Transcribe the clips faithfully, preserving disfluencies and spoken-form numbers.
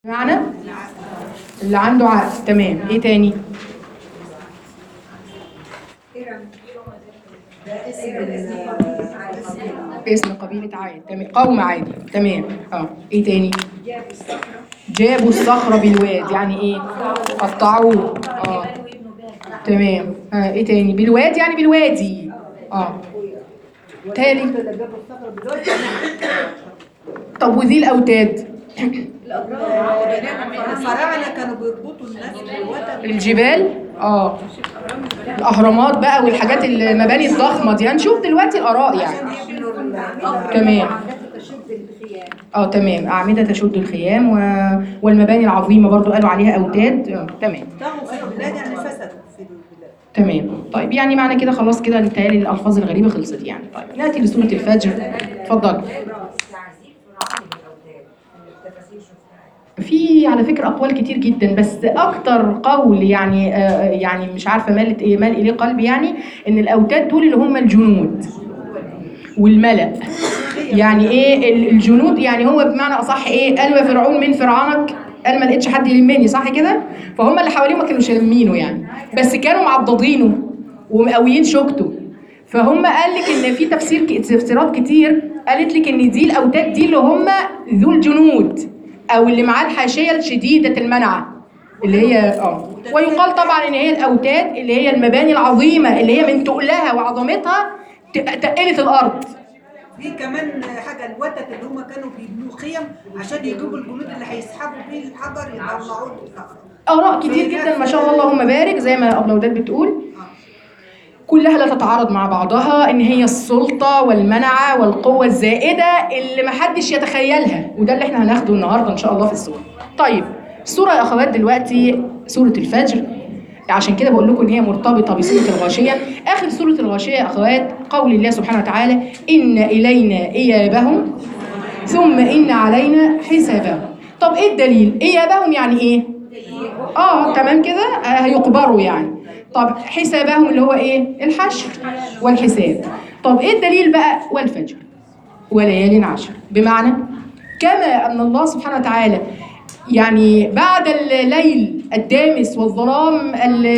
معنى اللي عنده عقل. تمام. ايه تاني؟ اسم قبيلة عاد. تمام. قوم عادي. تمام. اه ايه تاني؟ جابوا الصخرة بالواد، يعني ايه؟ قطعوه. اه تمام. آه ايه تاني؟ بالواد يعني بالوادي. اه تاني. طب وذي الاوتاد؟ الفراعنه كانوا بيربطوا الناس بالوتد. الجبال. اه الاهرامات بقى والحاجات المباني الضخمه دي. هنشوف دلوقتي الاراء يعني. تمام. اه تمام. اعمده تشد الخيام و... والمباني العظيمه برضو قالوا عليها اوتاد. آه. تمام. طغوا في البلاد يعني فسدوا في البلاد. تمام. طيب يعني معنى كده خلاص كده انتهالي الالفاظ الغريبه خلصت يعني. طيب ناتي لسوره الفجر. اتفضل. في على فكرة أقوال كتير جدا، بس أكتر قول يعني آه يعني مش عارفة مالت إيه مال إليه قلبي، يعني إن الأوتاد دول اللي هم الجنود والملأ. يعني إيه الجنود؟ يعني هو بمعنى أصح إيه؟ قالوا يا فرعون من فرعونك؟ قال ما لقيتش حد يلمني، صح كده؟ فهم اللي حواليه ما كانوش يلمينه يعني، بس كانوا معضضينه ومقويين شوكته. فهم قال لك ان في تفسير تفسيرات كتير قالت لك ان دي الاوتاد دي اللي هم ذو الجنود، او اللي معاه الحاشيه الشديده المنعه اللي هي اه ويقال طبعا ان هي الاوتاد اللي هي المباني العظيمه اللي هي من تقلها وعظمتها تقلت الارض. في كمان حاجه الوتد اللي هم كانوا بيبنوا خيم عشان يجيبوا الجنود اللي هيسحبوا بيه الحجر يطلعوه الصخره. اراء كتير جدا ما شاء الله اللهم بارك، زي ما ابلودات بتقول كلها لا تتعارض مع بعضها، ان هي السلطه والمنعه والقوه الزائده اللي محدش يتخيلها، وده اللي احنا هناخده النهارده ان شاء الله في السوره. طيب السوره يا اخوات دلوقتي سوره الفجر، عشان كده بقول لكم ان هي مرتبطه بسوره الغاشيه. اخر سوره الغاشيه يا اخوات قول الله سبحانه وتعالى ان الينا ايابهم ثم ان علينا حسابهم. طب ايه الدليل؟ ايابهم يعني ايه؟ اه تمام كده. آه هيقبروا يعني. طب حسابهم اللي هو ايه؟ الحشر والحساب. طب ايه الدليل بقى؟ والفجر وليال عشر. بمعنى كما ان الله سبحانه وتعالى يعني بعد الليل الدامس والظلام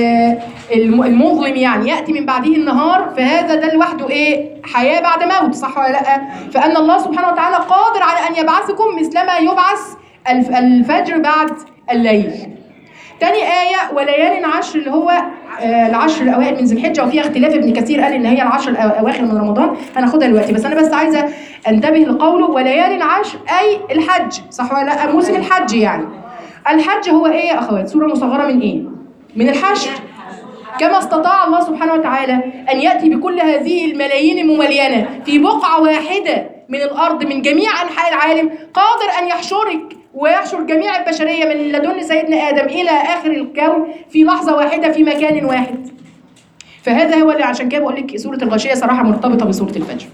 المظلم يعني ياتي من بعده النهار، فهذا ده لوحده ايه؟ حياه بعد موت، صح ولا لا؟ فان الله سبحانه وتعالى قادر على ان يبعثكم مثلما يبعث الفجر بعد الليل. تاني آية وليال عشر اللي هو آه العشر الأوائل من ذي الحجة، وفيها اختلاف. ابن كثير قال إن هي العشر الأواخر من رمضان، هناخدها دلوقتي، بس أنا بس عايزة أنتبه لقوله وليال عشر أي الحج، صح ولا لا؟ موسم الحج يعني. الحج هو إيه يا أخوات؟ سورة مصغرة من إيه؟ من الحشر. كما استطاع الله سبحانه وتعالى أن يأتي بكل هذه الملايين المملينة في بقعة واحدة من الأرض من جميع أنحاء العالم، قادر أن يحشرك ويحشر جميع البشرية من لدن سيدنا آدم إلى آخر الكون في لحظة واحدة في مكان واحد. فهذا هو اللي عشان كده بقول لك سورة الغاشية صراحة مرتبطة بسورة الفجر.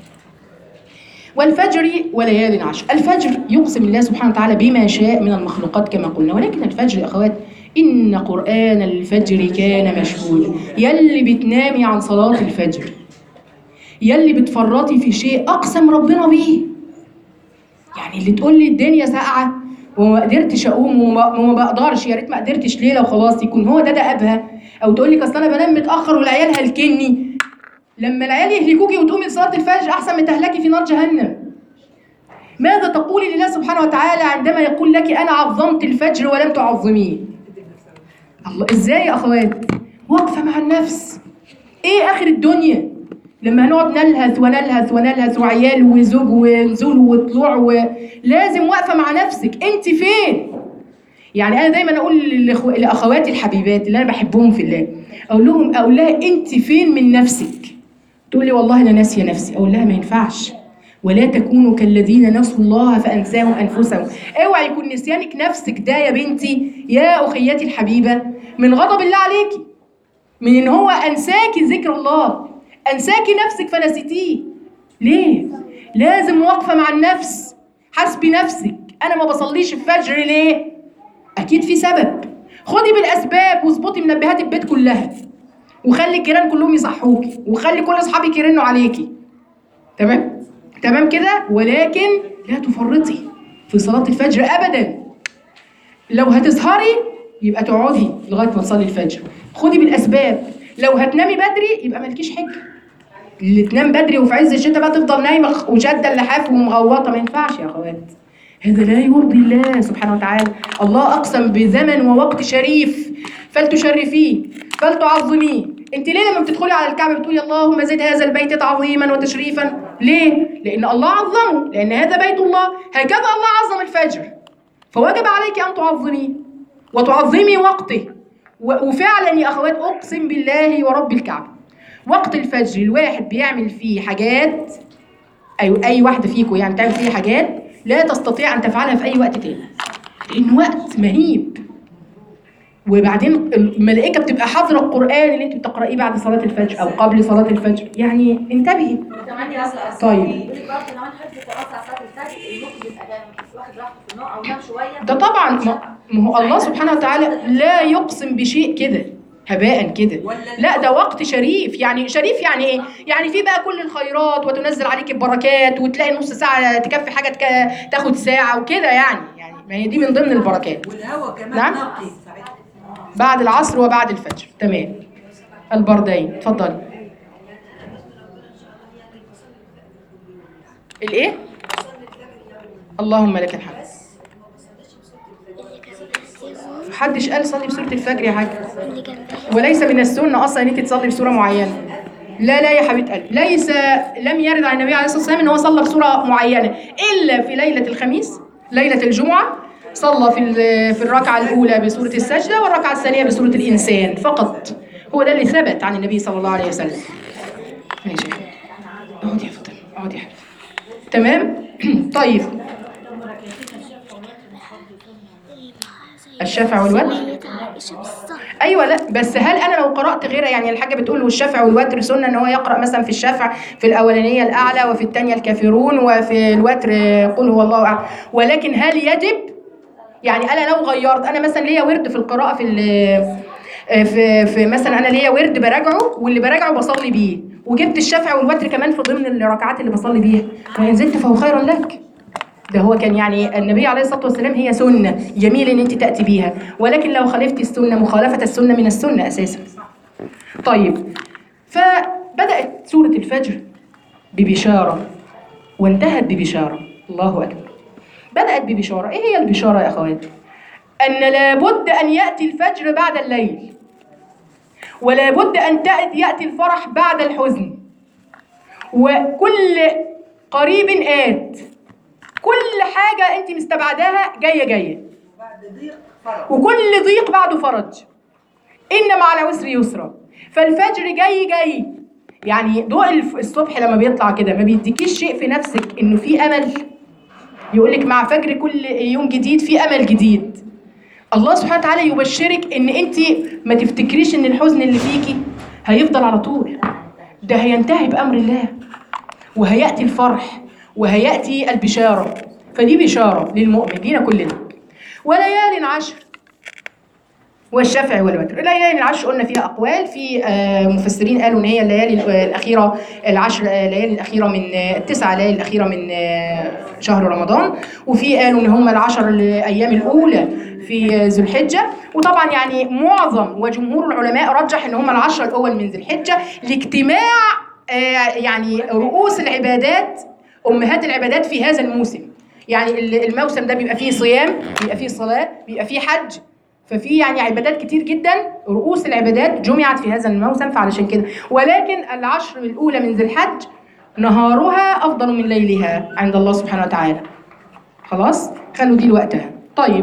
والفجر وليال عشر. الفجر يقسم الله سبحانه وتعالى بما شاء من المخلوقات كما قلنا، ولكن الفجر يا أخوات إن قرآن الفجر كان مشهودا. يلي بتنامي عن صلاة الفجر، يلي بتفرطي في شيء أقسم ربنا بيه، يعني اللي تقول لي الدنيا ساقعة وما قدرتش اقوم وما بقدرش، يا ريت ما قدرتش ليله وخلاص، يكون هو ده دأبها. او تقول لك اصل انا بنام متاخر والعيال هلكني. لما العيال يهلكوكي وتقومي لصلاه الفجر احسن من تهلكي في نار جهنم. ماذا تقولي لله سبحانه وتعالى عندما يقول لك انا عظمت الفجر ولم تعظميه؟ الله، ازاي يا اخوات؟ واقفه مع النفس. ايه اخر الدنيا لما هنقعد نلهث ونلهث ونلهث وعيال وزوج ونزول وطلوع، ولازم واقفه مع نفسك انت فين؟ يعني انا دايما اقول لاخواتي الحبيبات اللي انا بحبهم في الله، اقول لهم اقول لها انت فين من نفسك؟ تقول لي والله انا ناسيه نفسي. اقول لها ما ينفعش، ولا تكونوا كالذين نسوا الله فانساهم انفسهم. اوعي يكون نسيانك نفسك ده يا بنتي يا اخيتي الحبيبه من غضب الله عليكي، من ان هو انساكي ذكر الله، انساكي نفسك فنسيتيه. ليه؟ لازم واقفه مع النفس. حاسبي نفسك، انا ما بصليش الفجر ليه؟ اكيد في سبب. خدي بالاسباب واظبطي منبهات البيت كلها، وخلي الجيران كلهم يصحوكي، وخلي كل اصحابك يرنوا عليكي. تمام؟ تمام كده؟ ولكن لا تفرطي في صلاه الفجر ابدا. لو هتسهري يبقى تقعدي لغايه ما تصلي الفجر، خدي بالاسباب. لو هتنامي بدري يبقى مالكيش حجه. اللي تنام بدري وفي عز الشتاء بقى تفضل نايمه وشاده اللحاف ومغوطه، ما ينفعش يا اخوات. هذا لا يرضي الله سبحانه وتعالى. الله اقسم بزمن ووقت شريف فلتشرفيه فلتعظميه. انت ليه لما بتدخلي على الكعبه بتقولي اللهم زد هذا البيت تعظيما وتشريفا؟ ليه؟ لان الله عظمه، لان هذا بيت الله. هكذا الله عظم الفجر، فوجب عليك ان تعظميه وتعظمي وقته. وفعلا يا اخوات اقسم بالله ورب الكعبه، وقت الفجر الواحد بيعمل فيه حاجات، اي اي واحده فيكم يعني تعمل فيه حاجات لا تستطيع ان تفعلها في اي وقت تاني، لان وقت مهيب. وبعدين الملائكه بتبقى حاضره القران اللي انت بتقرايه بعد صلاه الفجر او قبل صلاه الفجر، يعني انتبهي. طيب ده طبعا ما هو الله سبحانه وتعالى لا يقسم بشيء كده هباء كده، لا ده وقت شريف. يعني شريف يعني ايه؟ يعني في بقى كل الخيرات وتنزل عليك البركات، وتلاقي نص ساعه تكفي حاجه تك... تاخد ساعه وكده، يعني يعني ما هي دي من ضمن البركات. والهواء كمان نعم؟ نقي بعد العصر وبعد الفجر، تمام. البردين، اتفضلي. الايه؟ اللهم لك الحمد. محدش قال صلي بسورة الفجر يا حاج، وليس من السنة أصلا إن أنت تصلي بسورة معينة. لا لا يا حبيبة قلبي، ليس لم يرد عن النبي عليه الصلاة والسلام إن هو صلى بسورة معينة إلا في ليلة الخميس، ليلة الجمعة صلى في في الركعة الأولى بسورة السجدة والركعة الثانية بسورة الإنسان فقط. هو ده اللي ثبت عن النبي صلى الله عليه وسلم. ماشي يا حبيبي، اقعدي يا فاطمة، اقعدي يا حبيبي. تمام؟ طيب الشفع والوتر. ايوه، لا بس هل انا لو قرات غيرها، يعني الحاجه بتقول والشفع والوتر سنه ان هو يقرا مثلا في الشفع في الاولانيه الاعلى وفي الثانيه الكافرون وفي الوتر قل هو الله احد، ولكن هل يجب؟ يعني انا لو غيرت، انا مثلا ليا ورد في القراءه في في في مثلا انا ليا ورد براجعه واللي براجعه بصلي بيه، وجبت الشفع والوتر كمان في ضمن الركعات اللي بصلي بيها، وان زدت فهو خير لك. ده هو كان يعني النبي عليه الصلاة والسلام هي سنة جميل ان انت تأتي بيها، ولكن لو خالفتي السنة مخالفة السنة من السنة اساسا. طيب، فبدأت سورة الفجر ببشارة وانتهت ببشارة. الله أكبر. بدأت ببشارة. ايه هي البشارة يا اخوات؟ ان لابد ان يأتي الفجر بعد الليل، ولابد ان يأتي الفرح بعد الحزن، وكل قريب آت، كل حاجة أنت مستبعداها جاية جاية، بعد ضيق فرج، وكل ضيق بعده فرج. إن مع العسر يسرا. فالفجر جاي جاي، يعني ضوء الصبح لما بيطلع كده ما بيديكيش شيء في نفسك إنه في أمل؟ يقولك مع فجر كل يوم جديد في أمل جديد. الله سبحانه وتعالى يبشرك إن أنت ما تفتكريش إن الحزن اللي فيكي هيفضل على طول، ده هينتهي بأمر الله، وهيأتي الفرح وهيأتي البشارة. فدي بشارة للمؤمن لينا كلنا. وليال عشر والشفع والوتر. الليالي العشر قلنا فيها أقوال، في مفسرين قالوا إن هي الليالي الأخيرة العشر، الليالي الأخيرة من التسع ليالي الأخيرة من شهر رمضان، وفي قالوا إن هم العشر الأيام الأولى في ذو الحجة. وطبعا يعني معظم وجمهور العلماء رجح إن هم العشر الأول من ذو الحجة لاجتماع يعني رؤوس العبادات، أمهات العبادات في هذا الموسم. يعني الموسم ده بيبقى فيه صيام، بيبقى فيه صلاة، بيبقى فيه حج، ففي يعني عبادات كتير جدا، رؤوس العبادات جمعت في هذا الموسم، فعلشان كده. ولكن العشر الأولى من ذي الحج نهارها أفضل من ليلها عند الله سبحانه وتعالى. خلاص؟ خلوا دي لوقتها. طيب،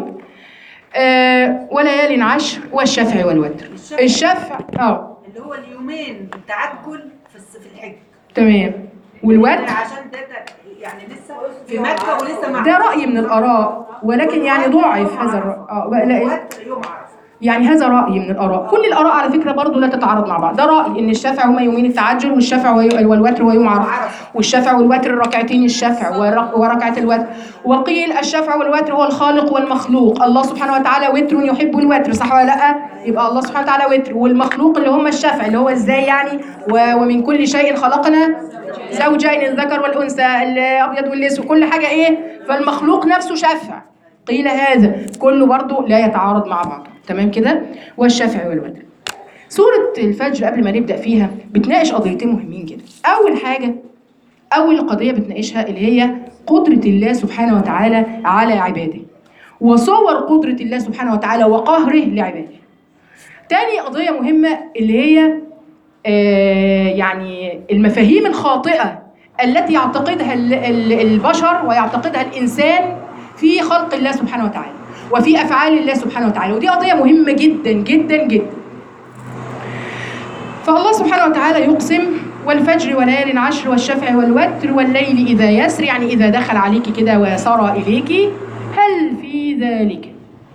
آه وليال عشر والشفع والوتر. الشفع, الشفع اه اللي هو اليومين التعجل في في الحج. تمام. والوتر عشان ده يعني لسه في مكة ولسه مع ده رأي من الآراء، ولكن يعني ضعف هذا الرأي. اه الوتر يوم عرفة، يعني هذا رأي من الآراء. كل الآراء على فكرة برضو لا تتعارض مع بعض. ده رأي إن الشفع هما يومين التعجل، والشفع والوتر ويوم عرفة، والشفع والوتر الركعتين الشفع وركعة الوتر. وقيل الشفع والوتر هو الخالق والمخلوق. الله سبحانه وتعالى وتر يحب الوتر، صح ولا لا؟ يبقى الله سبحانه وتعالى وتر، والمخلوق اللي هم الشفع، اللي هو ازاي يعني؟ ومن كل شيء خلقنا زوجين، الذكر والأنثى، الأبيض والأسود، وكل حاجة ايه؟ فالمخلوق نفسه شفع. قيل هذا، كله برضو لا يتعارض مع بعضه. تمام كده؟ والشفع والوتر. سورة الفجر قبل ما نبدأ فيها بتناقش قضيتين مهمين جدا. أول حاجة، أول قضية بتناقشها اللي هي قدرة الله سبحانه وتعالى على عباده، وصور قدرة الله سبحانه وتعالى وقهره لعباده. تاني قضية مهمة اللي هي آه يعني المفاهيم الخاطئة التي يعتقدها البشر ويعتقدها الإنسان في خلق الله سبحانه وتعالى وفي أفعال الله سبحانه وتعالى، ودي قضية مهمة جدا جدا جدا. فالله سبحانه وتعالى يقسم والفجر وليال عشر والشفع والوتر والليل إذا يسر، يعني إذا دخل عليك كده وسار إليك. هل في ذلك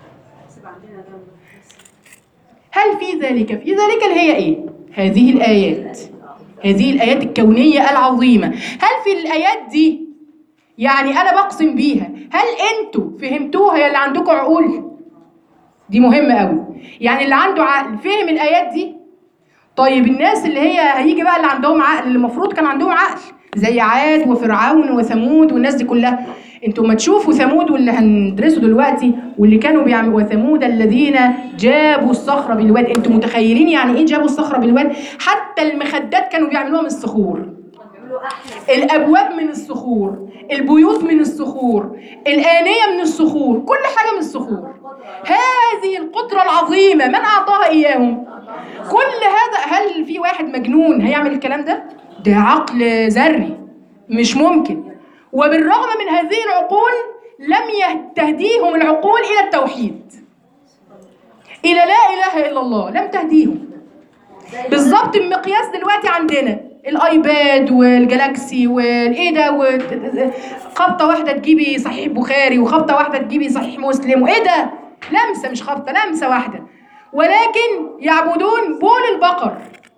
هل في ذلك في ذلك اللي هي إيه؟ هذه الآيات، هذه الآيات الكونية العظيمة. هل في الآيات دي يعني أنا بقسم بيها، هل أنتوا فهمتوها يا اللي عندكم عقول؟ دي مهمة قوي. يعني اللي عنده عقل فهم الآيات دي؟ طيب الناس اللي هي هيجي بقى اللي عندهم عقل، اللي المفروض كان عندهم عقل زي عاد وفرعون وثمود والناس دي كلها، انتوا ما تشوفوا ثمود واللي هندرسه دلوقتي واللي كانوا بيعملوا، وثمود الذين جابوا الصخر بالواد. انتوا متخيلين يعني ايه جابوا الصخر بالواد؟ حتى المخدات كانوا بيعملوها من الصخور، الابواب من الصخور، البيوت من الصخور، الآنية من الصخور، كل حاجة من الصخور. هذه القدرة العظيمة من أعطاها إياهم؟ كل هذا، هل في واحد مجنون هيعمل الكلام ده؟ ده عقل ذري مش ممكن. وبالرغم من هذه العقول لم تهديهم العقول إلى التوحيد، إلى لا إله إلا الله، لم تهديهم. بالظبط المقياس دلوقتي عندنا الايباد والجالاكسي والايه ده، خبطه واحده تجيبي صحيح بخاري وخبطه واحده تجيبي صحيح مسلم، وايه ده؟ لمسه مش خبطه، لمسه واحده، ولكن يعبدون بول البقر.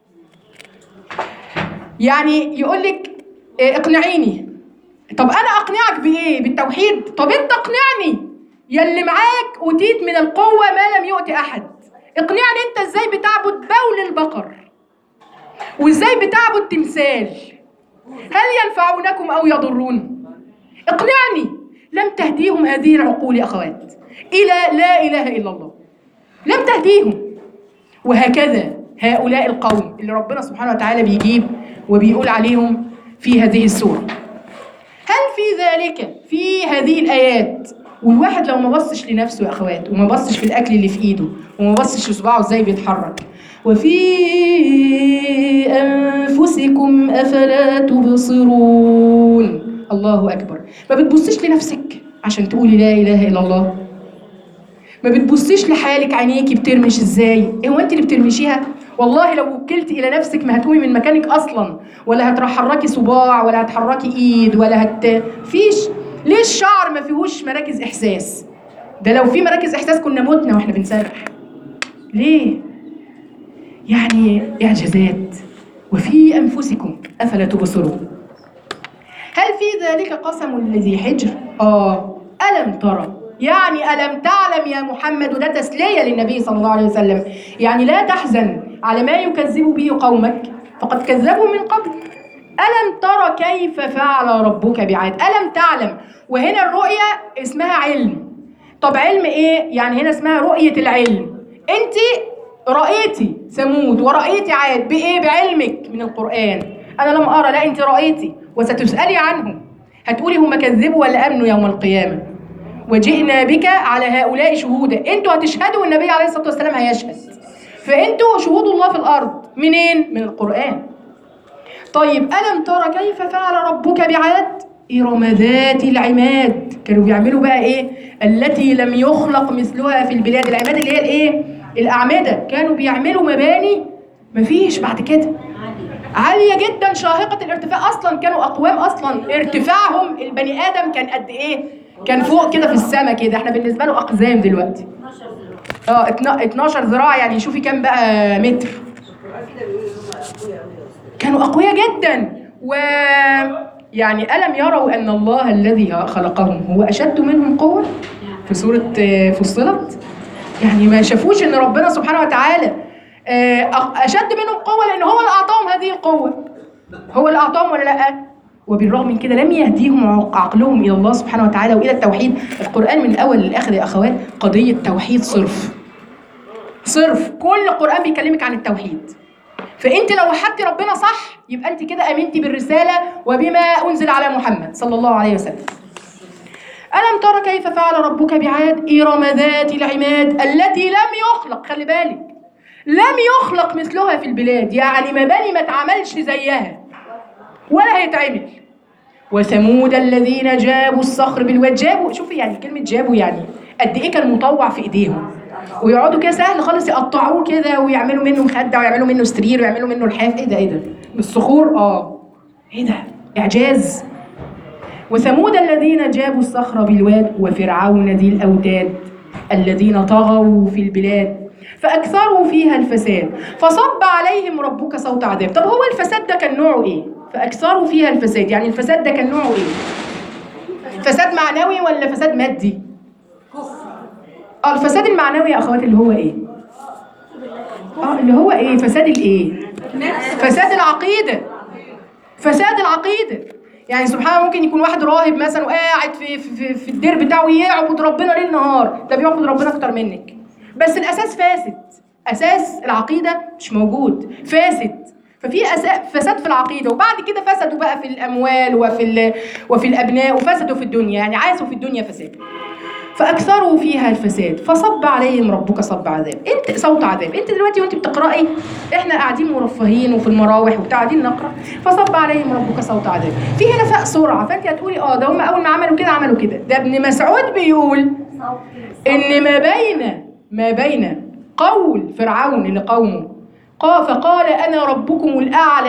يعني يقول لك اقنعيني. طب انا اقنعك بايه؟ بالتوحيد؟ طب انت اقنعني يلي معاك اوتيت من القوه ما لم يؤت احد. اقنعني انت ازاي بتعبد بول البقر وازاي بتعبد تمثال. هل ينفعونكم او يضرون؟ اقنعني. لم تهديهم هذه العقول يا اخوات الى لا اله الا الله، لم تهديهم. وهكذا هؤلاء القوم اللي ربنا سبحانه وتعالى بيجيب وبيقول عليهم في هذه السورة. هل في ذلك في هذه الآيات؟ والواحد لو ما بصش لنفسه يا أخوات، وما بصش في الأكل اللي في إيده، وما بصش لصباعه إزاي بيتحرك، وفي أنفسكم أفلا تبصرون. الله أكبر. ما بتبصش لنفسك عشان تقولي لا إله إلا الله؟ ما بتبصيش لحالك عينيكي بترمش إزاي؟ إيه هو أنت اللي بترمشيها؟ والله لو وكلتي إلى نفسك ما هتقومي من مكانك أصلا، ولا هتحركي صباع ولا هتحركي إيد ولا هت فيش. ليه الشعر ما فيهوش مراكز إحساس؟ ده لو في مراكز إحساس كنا متنا وإحنا بنسرح. ليه؟ يعني إعجازات. وفي أنفسكم أفلا تبصرون. هل في ذلك قسم لذي حجر؟ آه. ألم ترى، يعني ألم تعلم يا محمد، وده تسلية للنبي صلى الله عليه وسلم، يعني لا تحزن على ما يكذب به قومك فقد كذبوا من قبل. ألم ترى كيف فعل ربك بعاد؟ ألم تعلم. وهنا الرؤية اسمها علم. طب علم إيه؟ يعني هنا اسمها رؤية العلم. أنت رأيتي ثمود ورأيتي عاد بإيه؟ بعلمك من القرآن. أنا لم أرى، لا أنت رأيتي وستسألي عنهم. هتقولي هم كذبوا ولا أمنوا يوم القيامة؟ وجئنا بك على هؤلاء شهودا. انتوا هتشهدوا والنبي عليه الصلاة والسلام هيشهد، فانتوا شهود الله في الأرض. منين؟ من القرآن. طيب ألم ترى كيف فعل ربك بعاد؟ إرم ذات العماد. كانوا بيعملوا بقى إيه؟ التي لم يخلق مثلها في البلاد. العماد اللي هي الإيه؟ الأعمدة. كانوا بيعملوا مباني مفيش بعد كده، عالية جدا شاهقة الارتفاع. أصلا كانوا أقوام، أصلا ارتفاعهم البني آدم كان قد إيه؟ كان فوق كده في السماء كده. احنا بالنسبة له أقزام دلوقتي. اه اتناشر ذراع، يعني شوفي كام بقى متر. كانوا أقوياء جدا. و يعني ألم يروا أن الله الذي خلقهم هو أشد منهم قوة في سورة فصلت. يعني ما شافوش أن ربنا سبحانه وتعالى أشد منهم قوة، لأن هو اللي أعطاهم هذه القوة. هو اللي أعطاهم ولا لأ؟ وبالرغم من كده لم يهديهم عقلهم الى الله سبحانه وتعالى والى التوحيد. القران من الاول للاخر يا اخوات قضيه توحيد صرف صرف، كل القران بيكلمك عن التوحيد. فانت لو وحدتي ربنا صح يبقى انت كده امنتي بالرساله وبما انزل على محمد صلى الله عليه وسلم. ألم تر كيف فعل ربك بعاد إرم ذات العماد التي لم يخلق، خلي بالك لم يخلق مثلها في البلاد، يعني مباني ما اتعملش زيها ولا هيتعمل. وثمود الذين جابوا الصخر بالواد، جابوا شوفي يعني كلمة جابوا يعني قد إيه كان مطوع في إيديهم، ويقعدوا كده سهل خالص يقطعوه كده ويعملوا منه مخدة ويعملوا منه سرير ويعملوا منه الحاف. إيه ده إيه ده بالصخور؟ آه إيه ده إعجاز. وثمود الذين جابوا الصخر بالواد وفرعون ذي الأوتاد الذين طغوا في البلاد فأكثروا فيها الفساد فصب عليهم ربك صوت عذاب. طب هو الفساد ده كان نوعه إيه؟ فأكثروا فيها الفساد، يعني الفساد ده كان نوعه إيه؟ فساد معنوي ولا فساد مادي؟ اه الفساد المعنوي يا أخواتي اللي هو إيه؟ اه اللي هو إيه؟ فساد الإيه؟ فساد العقيدة. فساد العقيدة. يعني سبحان الله ممكن يكون واحد راهب مثلا وقاعد في في في الدير بتاعه يعبد ربنا ليل نهار، ده بيعبد ربنا اكتر منك، بس الاساس فاسد، اساس العقيده مش موجود، فاسد. ففي فساد في العقيده، وبعد كده فسدوا بقى في الاموال وفي وفي الابناء وفسدوا في الدنيا، يعني عاشوا في الدنيا فساد. فاكثروا فيها الفساد فصب عليهم ربك صب عذاب، انت صوت عذاب. انت دلوقتي وانت بتقراي، احنا قاعدين مرفهين وفي المراوح وبتاع قاعدين نقرا، فصب عليهم ربك صوت عذاب. في هنا فاء سرعه، فانت هتقولي اه ده هم اول ما عملوا كده عملوا كده. ده ابن مسعود بيقول ان ما بين ما بين قول فرعون لقومه قال فقال انا ربكم الاعلى